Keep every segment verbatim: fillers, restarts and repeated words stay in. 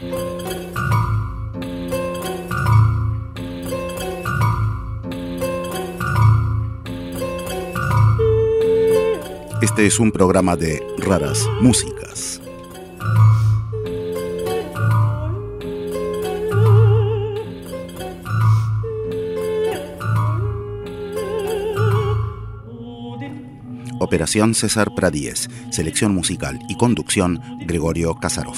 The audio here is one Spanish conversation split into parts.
Este es un programa de raras músicas. Operación César Pradíez, selección musical y conducción Gregorio Kasarov.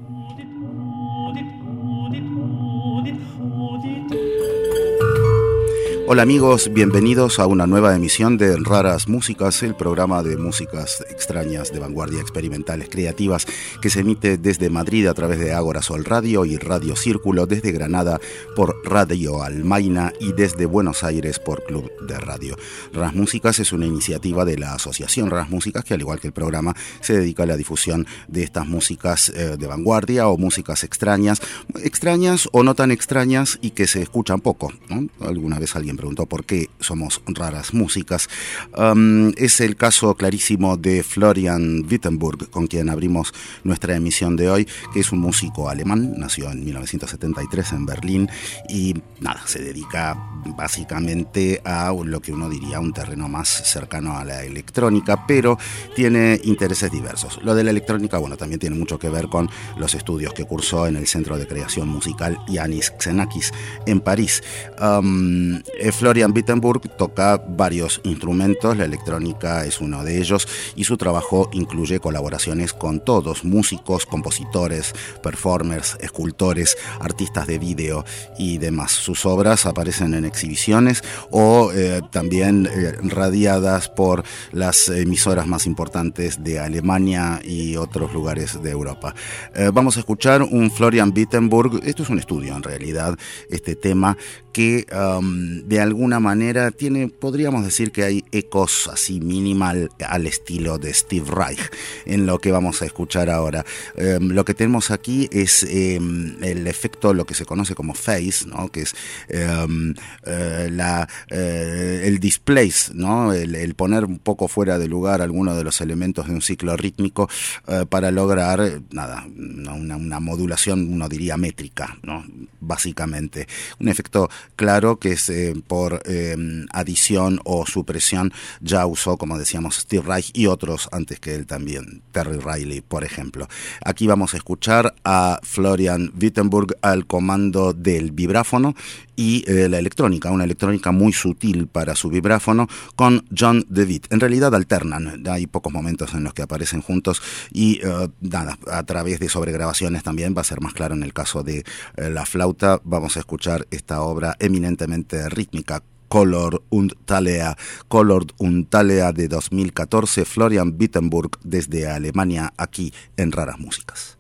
Hola amigos, bienvenidos a una nueva emisión de Raras Músicas, el programa de músicas extrañas, de vanguardia, experimentales, creativas, que se emite desde Madrid a través de Ágora Sol Radio y Radio Círculo, desde Granada por Radio Almaina y desde Buenos Aires por Club de Radio. Raras Músicas es una iniciativa de la Asociación Raras Músicas que, al igual que el programa, se dedica a la difusión de estas músicas eh, de vanguardia o músicas extrañas, extrañas o no tan extrañas y que se escuchan poco, ¿no? Alguna vez alguien preguntó por qué somos raras músicas. Um, es el caso clarísimo de Florian Wittenburg, con quien abrimos nuestra emisión de hoy, que es un músico alemán, nació en mil novecientos setenta y tres en Berlín y nada, se dedica básicamente a lo que uno diría un terreno más cercano a la electrónica, pero tiene intereses diversos. Lo de la electrónica, bueno, también tiene mucho que ver con los estudios que cursó en el Centro de Creación Musical Yannis Xenakis en París. Um, Florian Wittenburg toca varios instrumentos, la electrónica es uno de ellos, y su trabajo incluye colaboraciones con todos, músicos, compositores, performers, escultores, artistas de vídeo y demás. Sus obras aparecen en exhibiciones o eh, también eh, radiadas por las emisoras más importantes de Alemania y otros lugares de Europa. Eh, vamos a escuchar un Florian Wittenburg, esto es un estudio en realidad, este tema que um, de alguna manera tiene, podríamos decir que hay ecos así minimal al estilo de Steve Reich en lo que vamos a escuchar ahora. Um, lo que tenemos aquí es um, el efecto, lo que se conoce como phase, ¿no? Que es um, uh, la, uh, el displace, ¿no? El, el poner un poco fuera de lugar algunos de los elementos de un ciclo rítmico uh, para lograr, nada, una, una modulación, uno diría métrica, ¿no? Básicamente. Un efecto claro que es eh, por eh, adición o supresión ya usó, como decíamos, Steve Reich y otros antes que él también, Terry Riley, por ejemplo. Aquí vamos a escuchar a Florian Wittenburg al comando del vibráfono y eh, la electrónica, una electrónica muy sutil para su vibráfono con John DeWitt. En realidad alternan, hay pocos momentos en los que aparecen juntos y uh, nada, a través de sobregrabaciones también va a ser más claro en el caso de uh, la flauta. Vamos a escuchar esta obra eminentemente rítmica, Color und Thalia, Color und Thalia de dos mil catorce, Florian Wittenburg desde Alemania, aquí en Raras Músicas.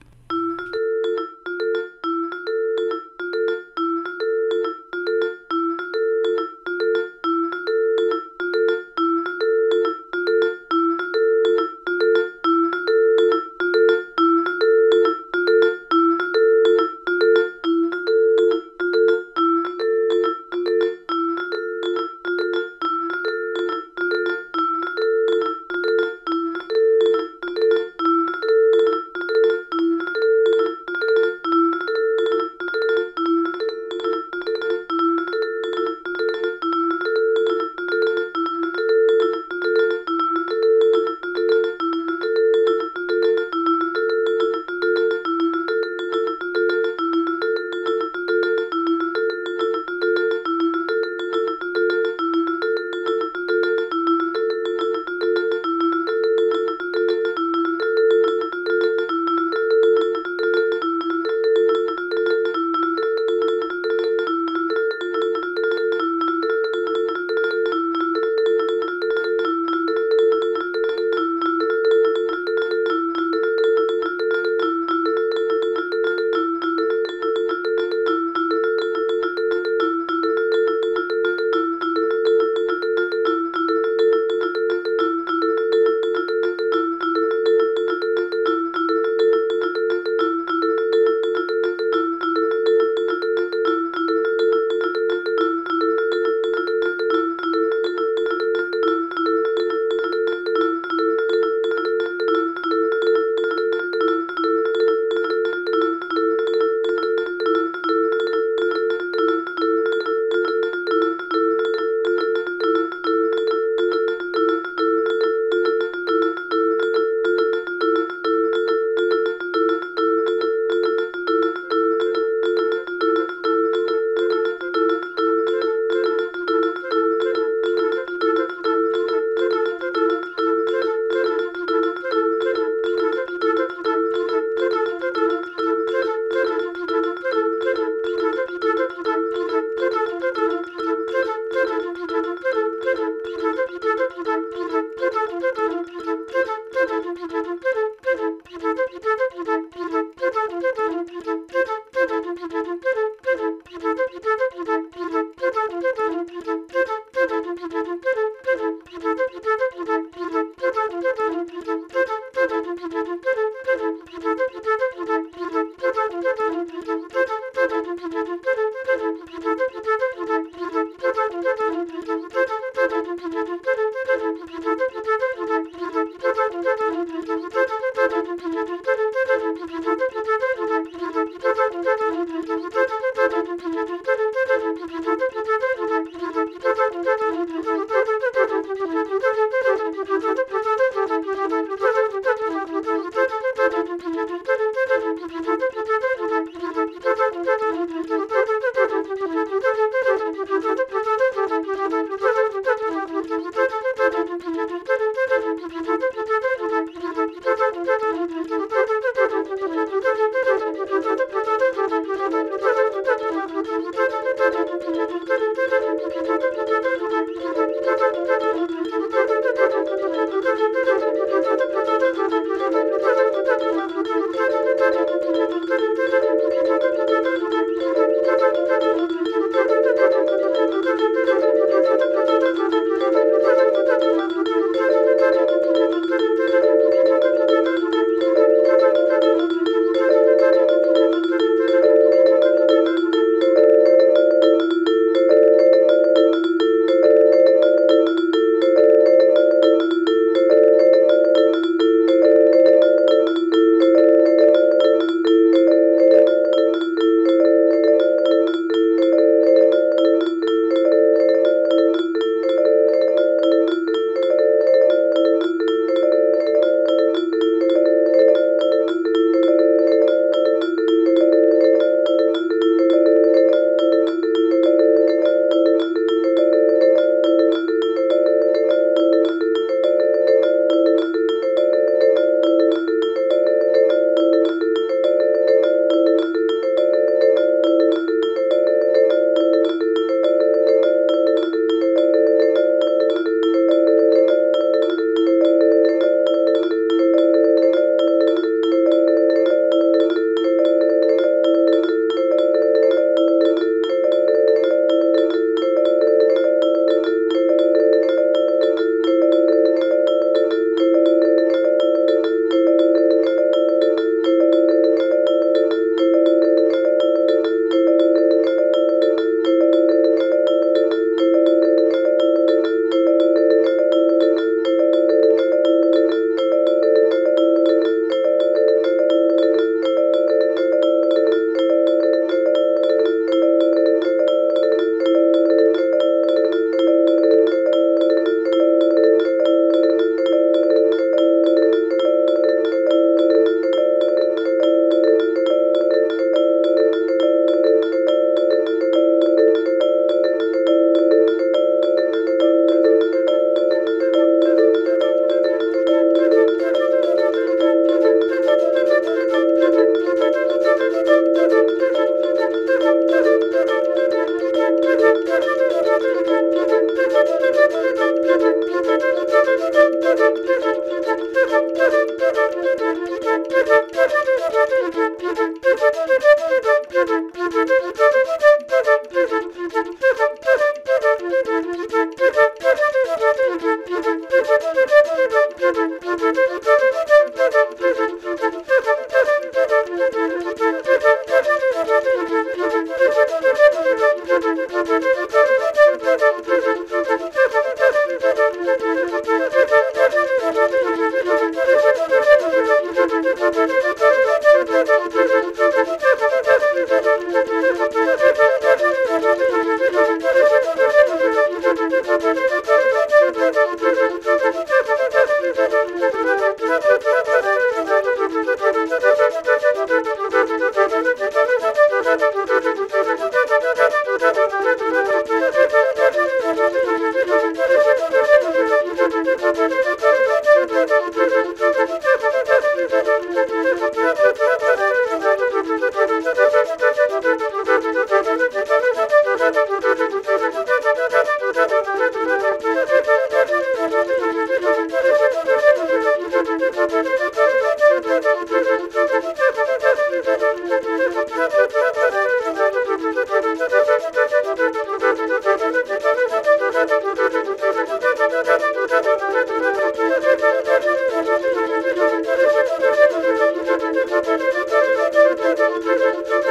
Thank you.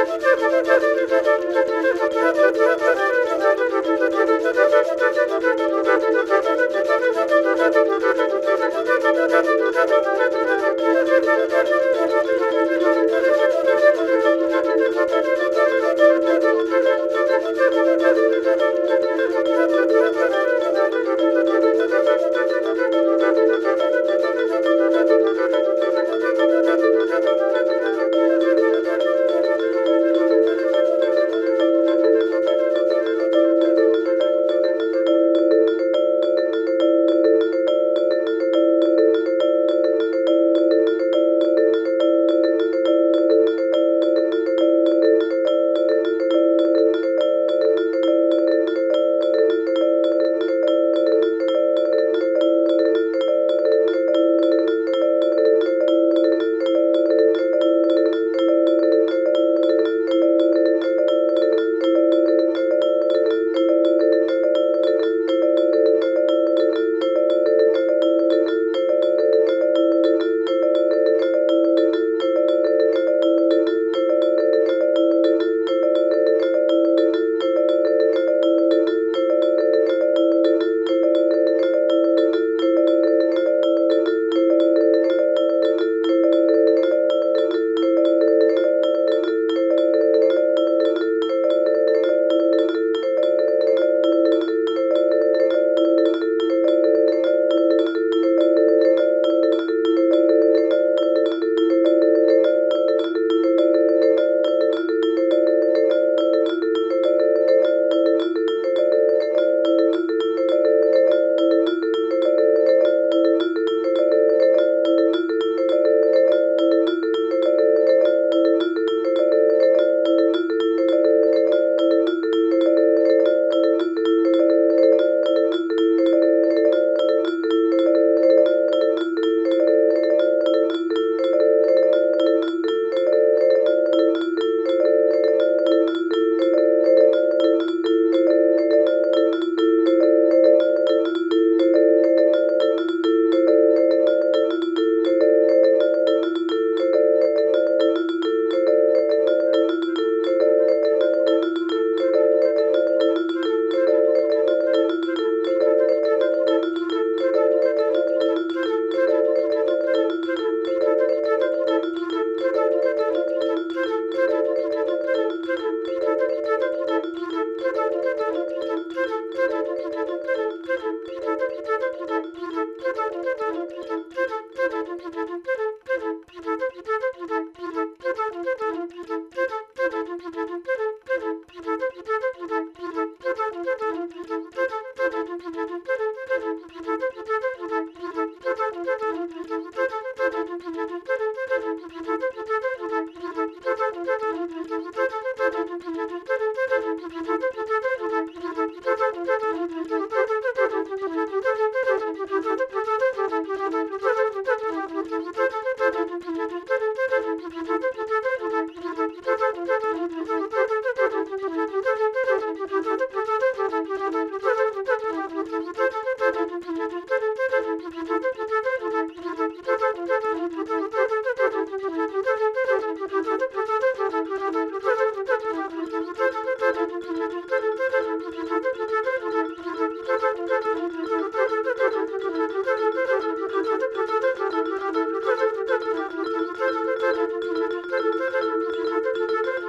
Thank you.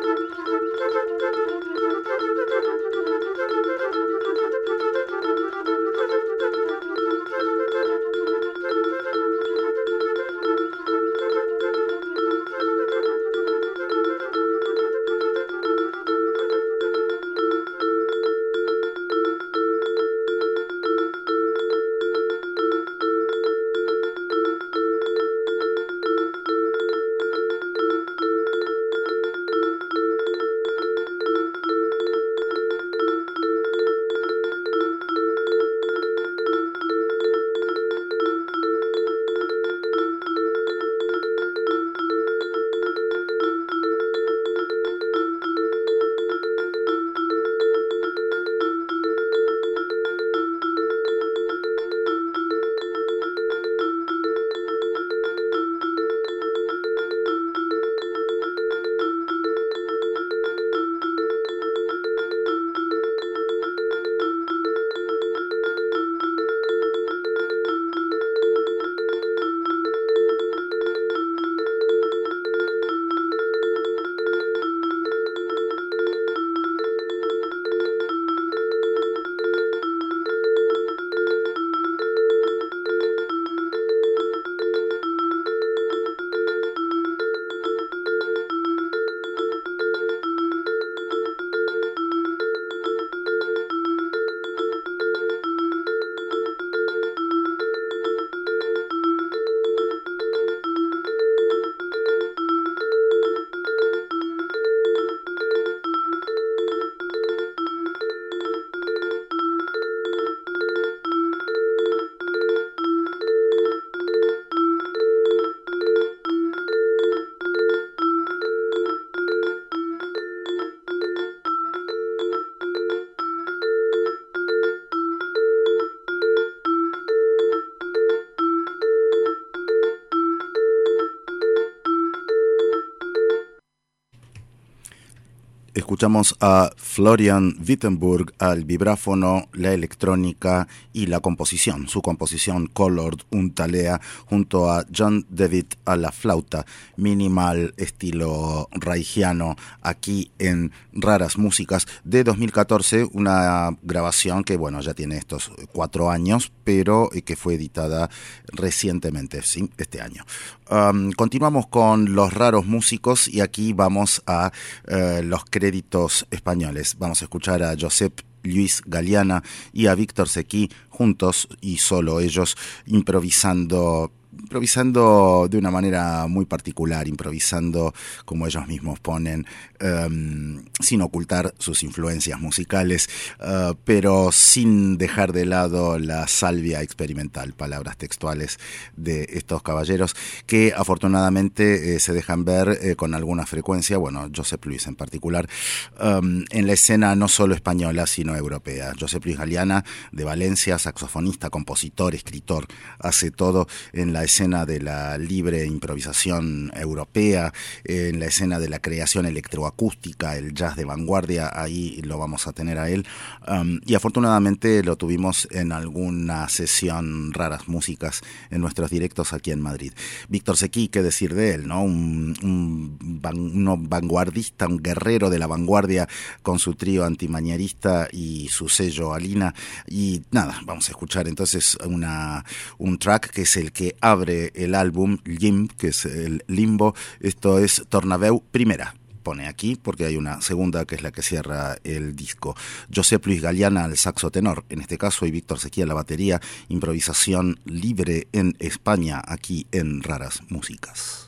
Escuchamos a Florian Wittenberg al vibráfono, la electrónica y la composición, su composición Colored Untalea, junto a John David a la flauta, minimal estilo raigiano, aquí en Raras Músicas de dos mil catorce, una grabación que bueno ya tiene estos cuatro años, pero que fue editada recientemente, sí, este año. Um, continuamos con los raros músicos y aquí vamos a uh, los créditos españoles. Vamos a escuchar a Josep Lluís Galiana y a Víctor Sequí juntos y solo ellos improvisando improvisando de una manera muy particular, improvisando como ellos mismos ponen, um, sin ocultar sus influencias musicales, uh, pero sin dejar de lado la salvia experimental, palabras textuales de estos caballeros, que afortunadamente eh, se dejan ver eh, con alguna frecuencia, bueno, Josep Lluís en particular, um, en la escena no solo española, sino europea. Josep Lluís Galiana, de Valencia, saxofonista, compositor, escritor, hace todo en la escena de la libre improvisación europea, en la escena de la creación electroacústica, el jazz de vanguardia, ahí lo vamos a tener a él, um, y afortunadamente lo tuvimos en alguna sesión Raras Músicas en nuestros directos aquí en Madrid. Víctor Sequí, qué decir de él, ¿no? Un, un, van, un vanguardista, un guerrero de la vanguardia con su trío antimañerista y su sello Alina, y nada, vamos a escuchar entonces una, un track que es el que abre el álbum Limb, que es el Limbo. Esto es Tornaveu Primera, pone aquí porque hay una segunda que es la que cierra el disco. Josep Lluís Galiana al saxo tenor, en este caso, y Víctor Sequí a la batería. Improvisación libre en España, aquí en Raras Músicas.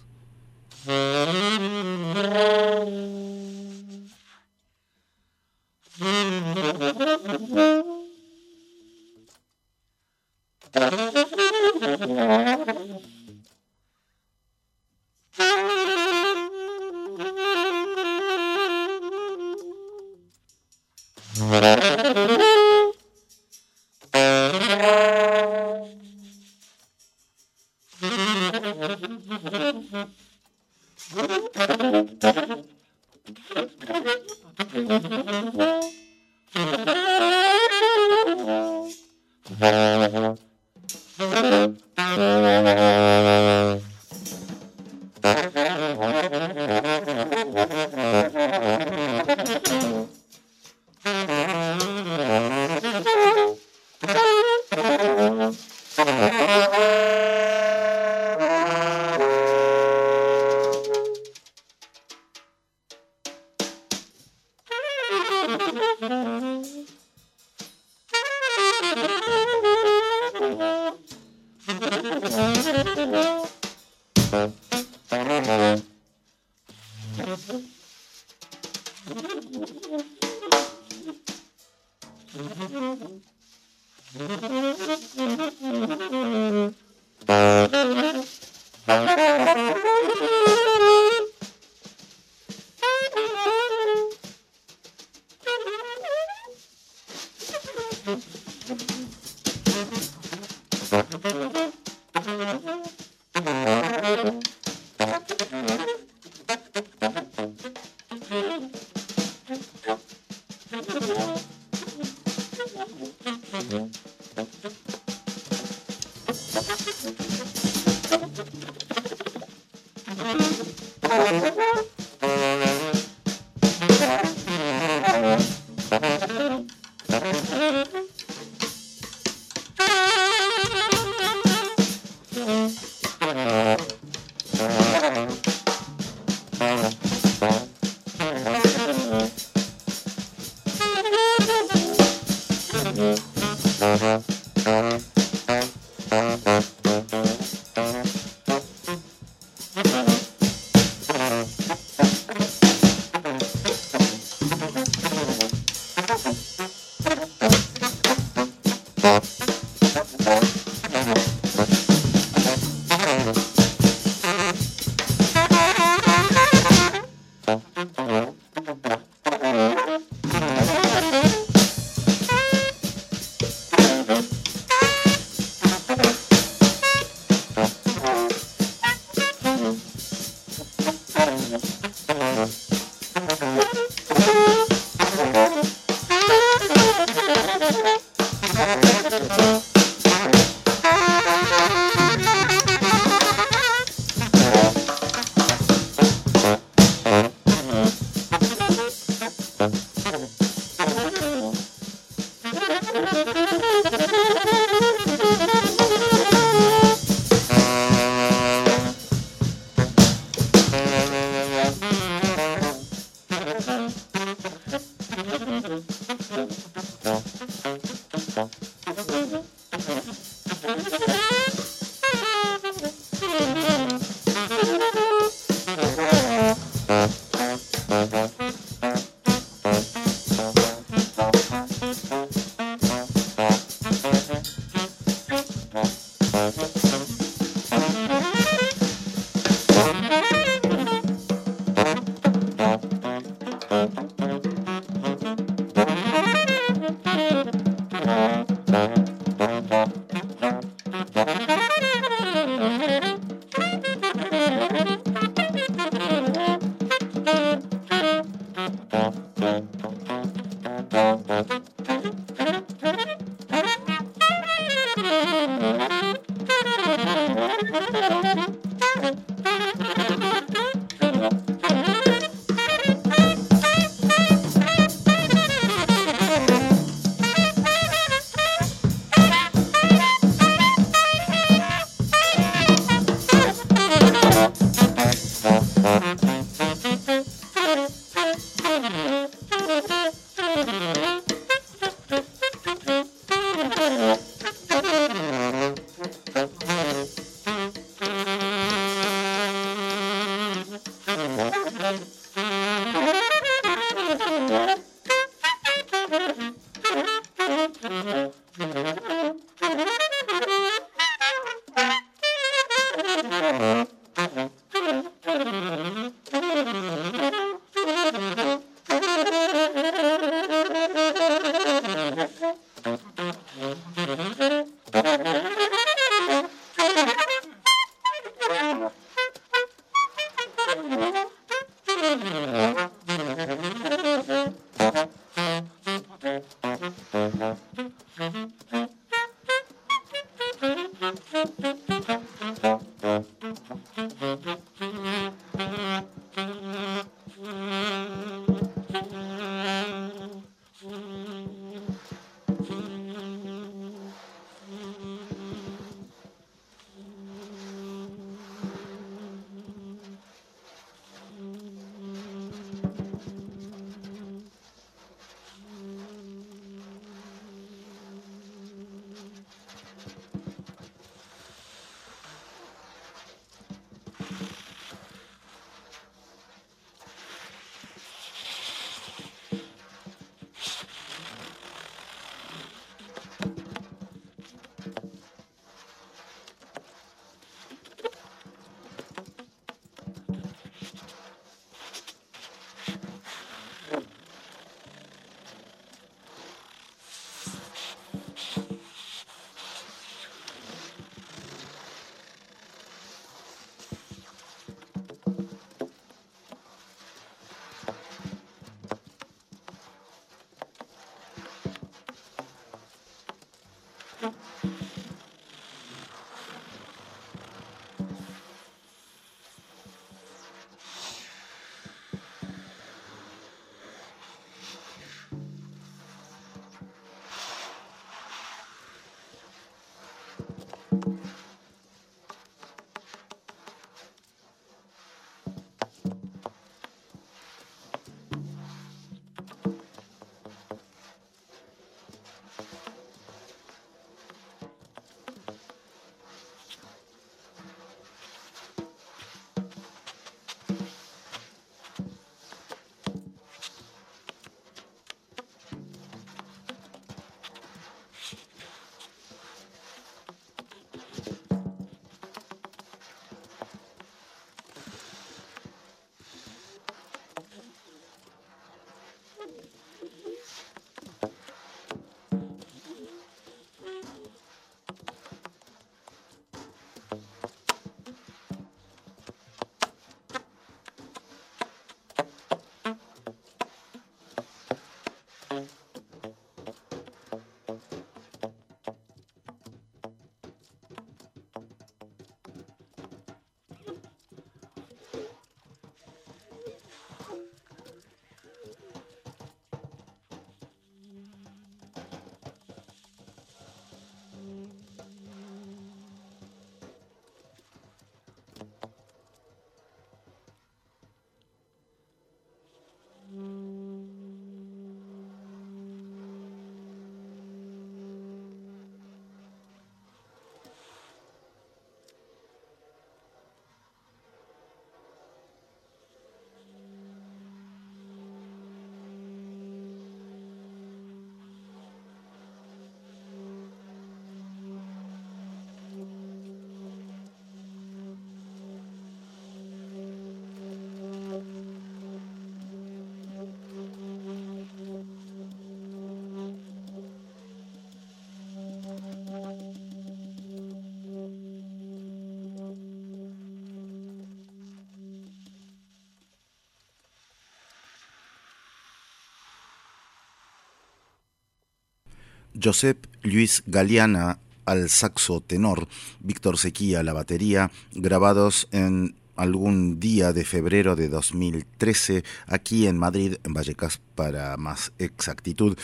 Josep Lluís Galiana al saxo tenor, Víctor Sequí a la batería, grabados en algún día de febrero de dos mil trece aquí en Madrid, en Vallecas para más exactitud.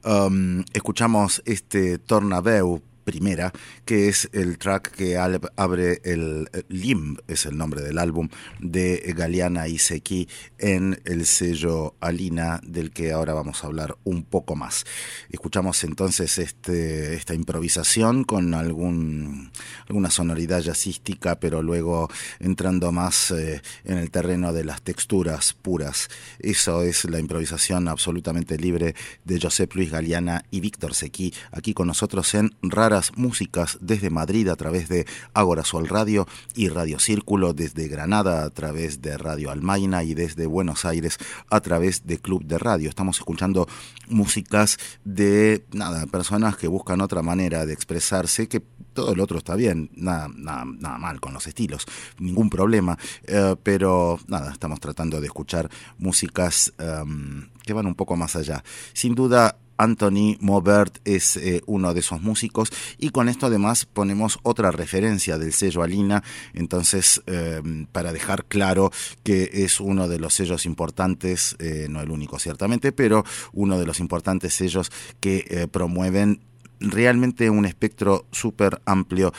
Um, escuchamos este Tornaveu primera, que es el track que abre el Limb, es el nombre del álbum de Galiana y Sequí en el sello Alina, del que ahora vamos a hablar un poco más. Escuchamos entonces este, esta improvisación con algún, alguna sonoridad jazzística, pero luego entrando más eh, en el terreno de las texturas puras. Eso es la improvisación absolutamente libre de Josep Lluís Galiana y Víctor Sequí, aquí con nosotros en Raras Músicas desde Madrid a través de Ágora Sol Radio y Radio Círculo, desde Granada a través de Radio Almaina y desde Buenos Aires a través de Club de Radio. Estamos escuchando músicas de nada, personas que buscan otra manera de expresarse, que todo lo otro está bien, nada, nada, nada mal con los estilos, ningún problema, eh, pero nada, estamos tratando de escuchar músicas um, que van un poco más allá. Sin duda, Anthony Maubert es eh, uno de esos músicos, y con esto además ponemos otra referencia del sello Alina, entonces eh, para dejar claro que es uno de los sellos importantes, eh, no el único ciertamente, pero uno de los importantes sellos que eh, promueven realmente un espectro súper amplio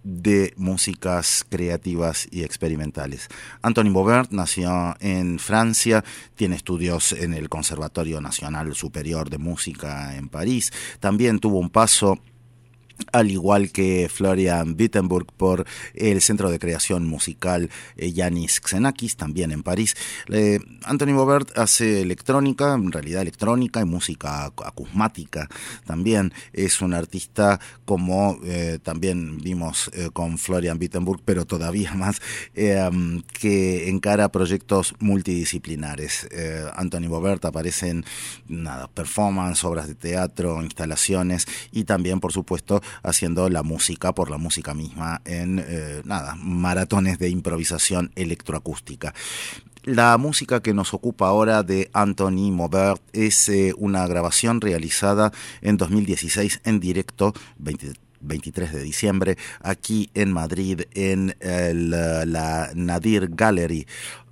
de músicas creativas y experimentales. Anthony Maubert nació en Francia, tiene estudios en el Conservatorio Nacional Superior de Música en París, también tuvo un paso, al igual que Florian Wittenberg, por el Centro de Creación Musical eh, Yanis Xenakis, también en París. Eh, Anthony Maubert hace electrónica, en realidad electrónica y música acusmática también. Es un artista, como eh, también vimos eh, con Florian Wittenberg, pero todavía más, eh, que encara proyectos multidisciplinares. Eh, Anthony Maubert aparece en nada, performance, obras de teatro, instalaciones, y también, por supuesto, haciendo la música por la música misma en eh, nada, maratones de improvisación electroacústica. La música que nos ocupa ahora de Anthony Maubert es eh, una grabación realizada en dos mil dieciséis en directo, veinte veintitrés de diciembre, aquí en Madrid, en el, la Nadir Gallery,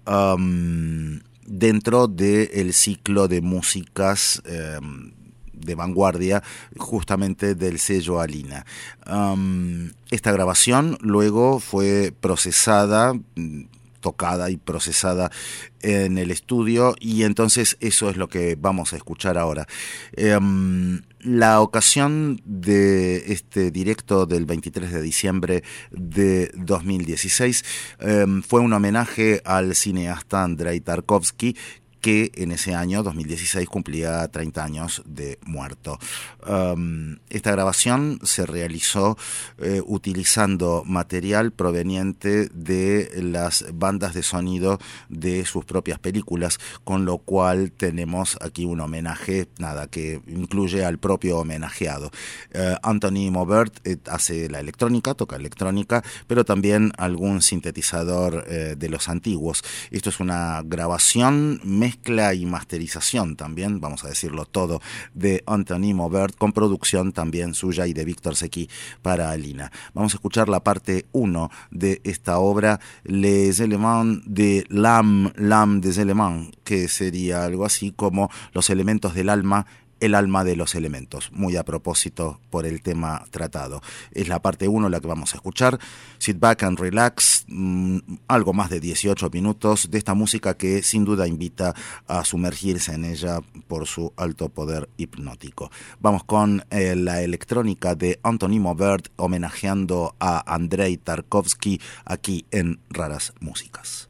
um, dentro del ciclo de músicas um, de vanguardia, justamente del sello Alina. Um, esta grabación luego fue procesada, tocada y procesada en el estudio, y entonces eso es lo que vamos a escuchar ahora. Um, la ocasión de este directo del veintitrés de diciembre de dos mil dieciséis um, fue un homenaje al cineasta Andrei Tarkovsky, que en ese año, dos mil dieciséis, cumplía treinta años de muerto. Um, esta grabación se realizó eh, utilizando material proveniente de las bandas de sonido de sus propias películas, con lo cual tenemos aquí un homenaje, nada, que incluye al propio homenajeado. Uh, Anthony Maubert eh, hace la electrónica, toca electrónica, pero también algún sintetizador eh, de los antiguos. Esto es una grabación mezcla y masterización también, vamos a decirlo todo, de Anthony Maubert, con producción también suya y de Víctor Sequí para Alina. Vamos a escuchar la parte uno de esta obra, Les éléments de l'âme, l'âme des éléments, que sería algo así como los elementos del alma, el alma de los elementos, muy a propósito por el tema tratado. Es la parte uno la que vamos a escuchar. Sit back and relax, mmm, algo más de dieciocho minutos de esta música que sin duda invita a sumergirse en ella por su alto poder hipnótico. Vamos con eh, la electrónica de Anthony Maubert homenajeando a Andrei Tarkovsky aquí en Raras Músicas.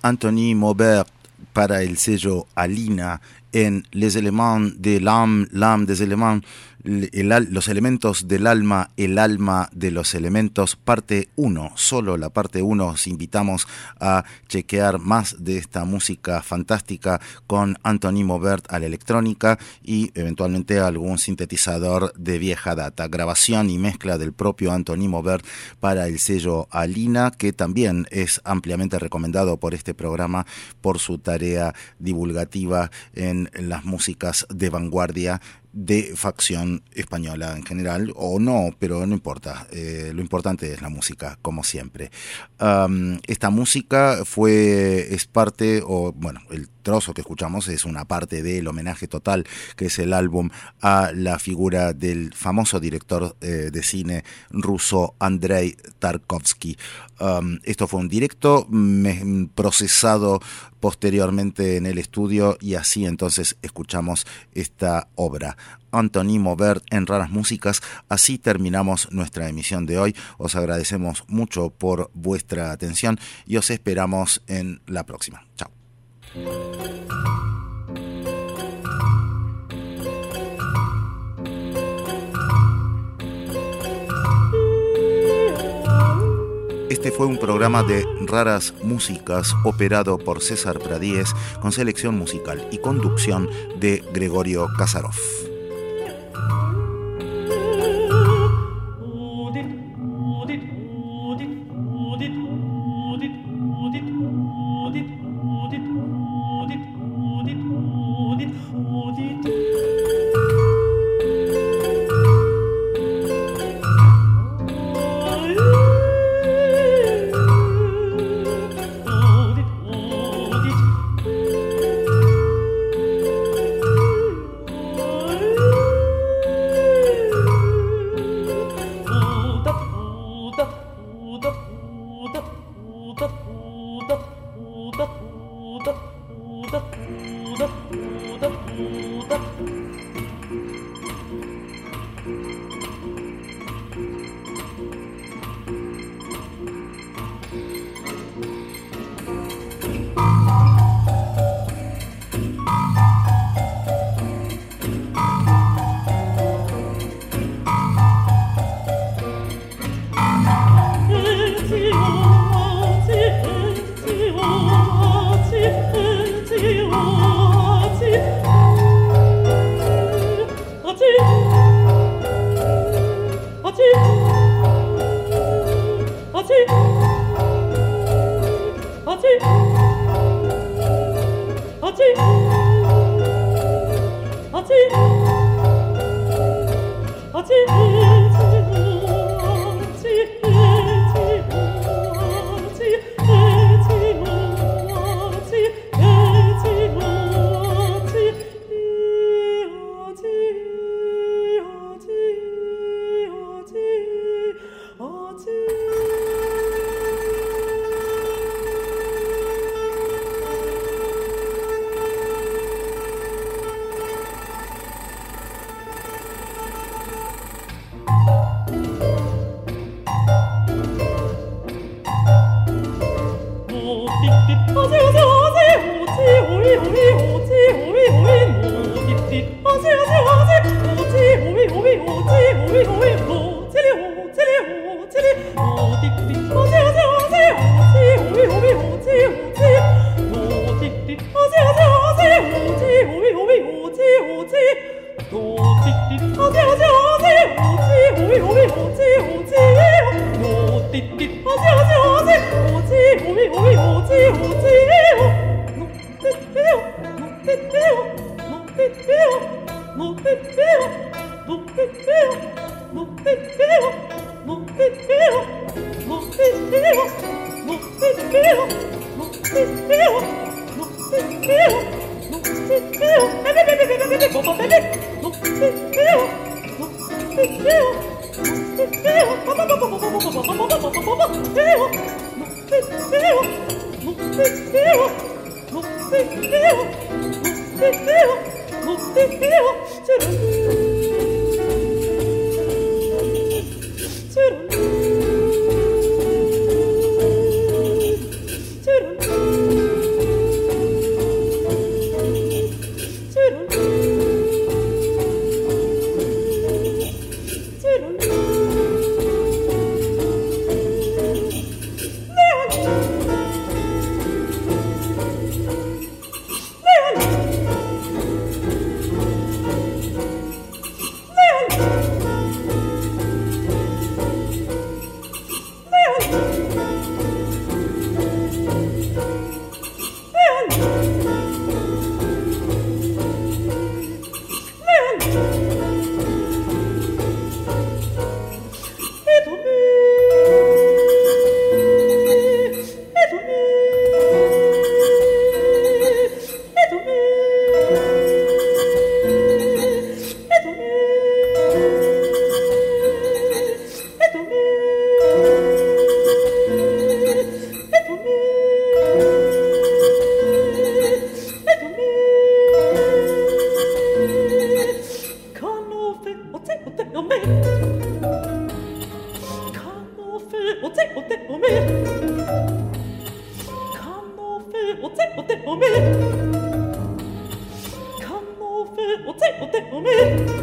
Anthony Maubert para el sello Alina en Les Éléments de l'âme, l'âme des éléments, el, los elementos del alma, el alma de los elementos, parte uno, solo la parte uno. Os invitamos a chequear más de esta música fantástica con Anthony Maubert a la electrónica y eventualmente algún sintetizador de vieja data. Grabación y mezcla del propio Anthony Maubert para el sello Alina, que también es ampliamente recomendado por este programa por su tarea divulgativa en las músicas de vanguardia de facción española en general, o no, pero no importa, eh, lo importante es la música, como siempre. Um, esta música fue, es parte, o bueno, el trozo que escuchamos es una parte del homenaje total, que es el álbum a la figura del famoso director eh, de cine ruso Andrei Tarkovsky. Um, esto fue un directo me, procesado posteriormente en el estudio, y así entonces escuchamos esta obra. Anthony Maubert en Raras Músicas. Así terminamos nuestra emisión de hoy. Os agradecemos mucho por vuestra atención y os esperamos en la próxima. Chao. Este fue un programa de Raras Músicas operado por César Pradíez, con selección musical y conducción de Gregorio Kasarov. Thank you. おておておめかのべおておておめ